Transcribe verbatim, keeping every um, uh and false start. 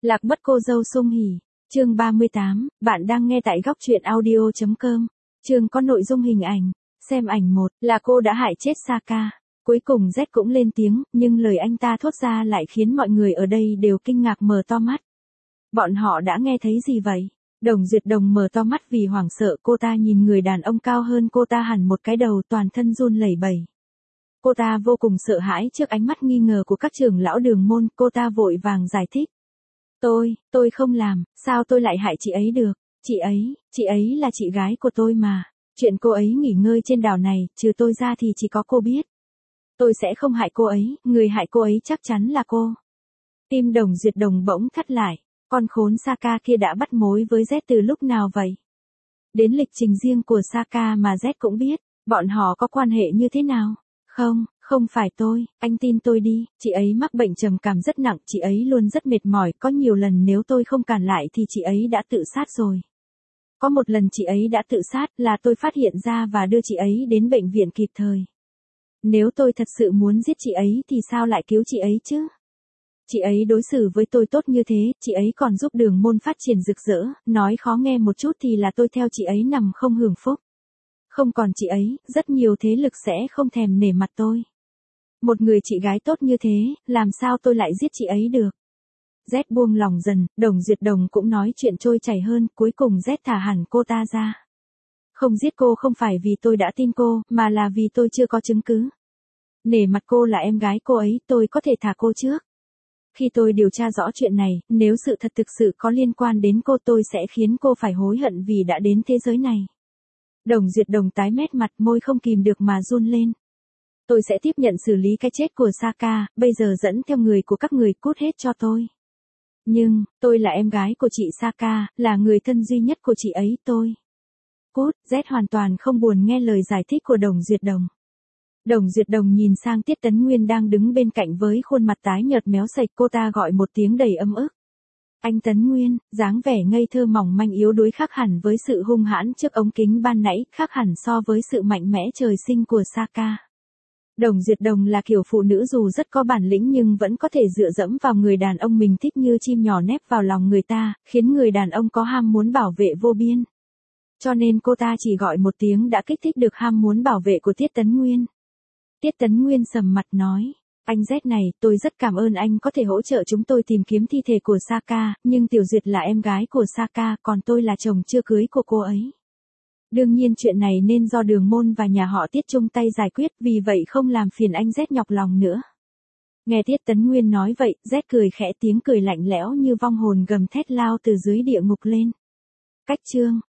Lạc mất cô dâu Sung Hỉ. Chương ba mươi tám, bạn đang nghe tại góc truyện audio chấm com. Chương có nội dung hình ảnh. Xem ảnh một, là cô đã hại chết Saka. Cuối cùng Z cũng lên tiếng, nhưng lời anh ta thốt ra lại khiến mọi người ở đây đều kinh ngạc mở to mắt. Bọn họ đã nghe thấy gì vậy? Đồng Duyệt Đồng mở to mắt vì hoảng sợ, cô ta nhìn người đàn ông cao hơn cô ta hẳn một cái đầu, toàn thân run lẩy bẩy. Cô ta vô cùng sợ hãi trước ánh mắt nghi ngờ của các trưởng lão Đường môn, cô ta vội vàng giải thích. Tôi, tôi không làm, sao tôi lại hại chị ấy được? Chị ấy, chị ấy là chị gái của tôi mà. Chuyện cô ấy nghỉ ngơi trên đảo này, trừ tôi ra thì chỉ có cô biết. Tôi sẽ không hại cô ấy, người hại cô ấy chắc chắn là cô. Tim Đồng Duyệt Đồng bỗng thắt lại, con khốn Saka kia đã bắt mối với Z từ lúc nào vậy? Đến lịch trình riêng của Saka mà Z cũng biết, bọn họ có quan hệ như thế nào? Không, không phải tôi, anh tin tôi đi, chị ấy mắc bệnh trầm cảm rất nặng, chị ấy luôn rất mệt mỏi, có nhiều lần nếu tôi không cản lại thì chị ấy đã tự sát rồi. Có một lần chị ấy đã tự sát là tôi phát hiện ra và đưa chị ấy đến bệnh viện kịp thời. Nếu tôi thật sự muốn giết chị ấy thì sao lại cứu chị ấy chứ? Chị ấy đối xử với tôi tốt như thế, chị ấy còn giúp Đường môn phát triển rực rỡ, nói khó nghe một chút thì là tôi theo chị ấy nằm không hưởng phúc. Không còn chị ấy, rất nhiều thế lực sẽ không thèm nể mặt tôi. Một người chị gái tốt như thế, làm sao tôi lại giết chị ấy được? Z buông lòng dần, Đồng Duyệt Đồng cũng nói chuyện trôi chảy hơn, cuối cùng Z thả hẳn cô ta ra. Không giết cô không phải vì tôi đã tin cô, mà là vì tôi chưa có chứng cứ. Nể mặt cô là em gái cô ấy, tôi có thể thả cô trước. Khi tôi điều tra rõ chuyện này, nếu sự thật thực sự có liên quan đến cô tôi sẽ khiến cô phải hối hận vì đã đến thế giới này. Đồng Duyệt Đồng tái mét mặt, môi không kìm được mà run lên. Tôi sẽ tiếp nhận xử lý cái chết của Saka, bây giờ dẫn theo người của các người cút hết cho tôi. Nhưng, tôi là em gái của chị Saka, là người thân duy nhất của chị ấy, tôi. Cút, Z hoàn toàn không buồn nghe lời giải thích của Đồng Duyệt Đồng. Đồng Duyệt Đồng nhìn sang Tiết Tấn Nguyên đang đứng bên cạnh với khuôn mặt tái nhợt méo sạch, cô ta gọi một tiếng đầy ấm ức. Anh Tấn Nguyên, dáng vẻ ngây thơ mỏng manh yếu đuối khác hẳn với sự hung hãn trước ống kính ban nãy, khác hẳn so với sự mạnh mẽ trời sinh của Saka. Đồng Duyệt Đồng là kiểu phụ nữ dù rất có bản lĩnh nhưng vẫn có thể dựa dẫm vào người đàn ông mình thích như chim nhỏ nép vào lòng người ta, khiến người đàn ông có ham muốn bảo vệ vô biên. Cho nên cô ta chỉ gọi một tiếng đã kích thích được ham muốn bảo vệ của Tiết Tấn Nguyên. Tiết Tấn Nguyên sầm mặt nói, anh Z này, tôi rất cảm ơn anh có thể hỗ trợ chúng tôi tìm kiếm thi thể của Saka, nhưng Tiểu Duyệt là em gái của Saka, còn tôi là chồng chưa cưới của cô ấy. Đương nhiên chuyện này nên do Đường môn và nhà họ Tiết chung tay giải quyết, vì vậy không làm phiền anh Z nhọc lòng nữa. Nghe Tiết Tấn Nguyên nói vậy, Z cười khẽ, tiếng cười lạnh lẽo như vong hồn gầm thét lao từ dưới địa ngục lên. Cách chương,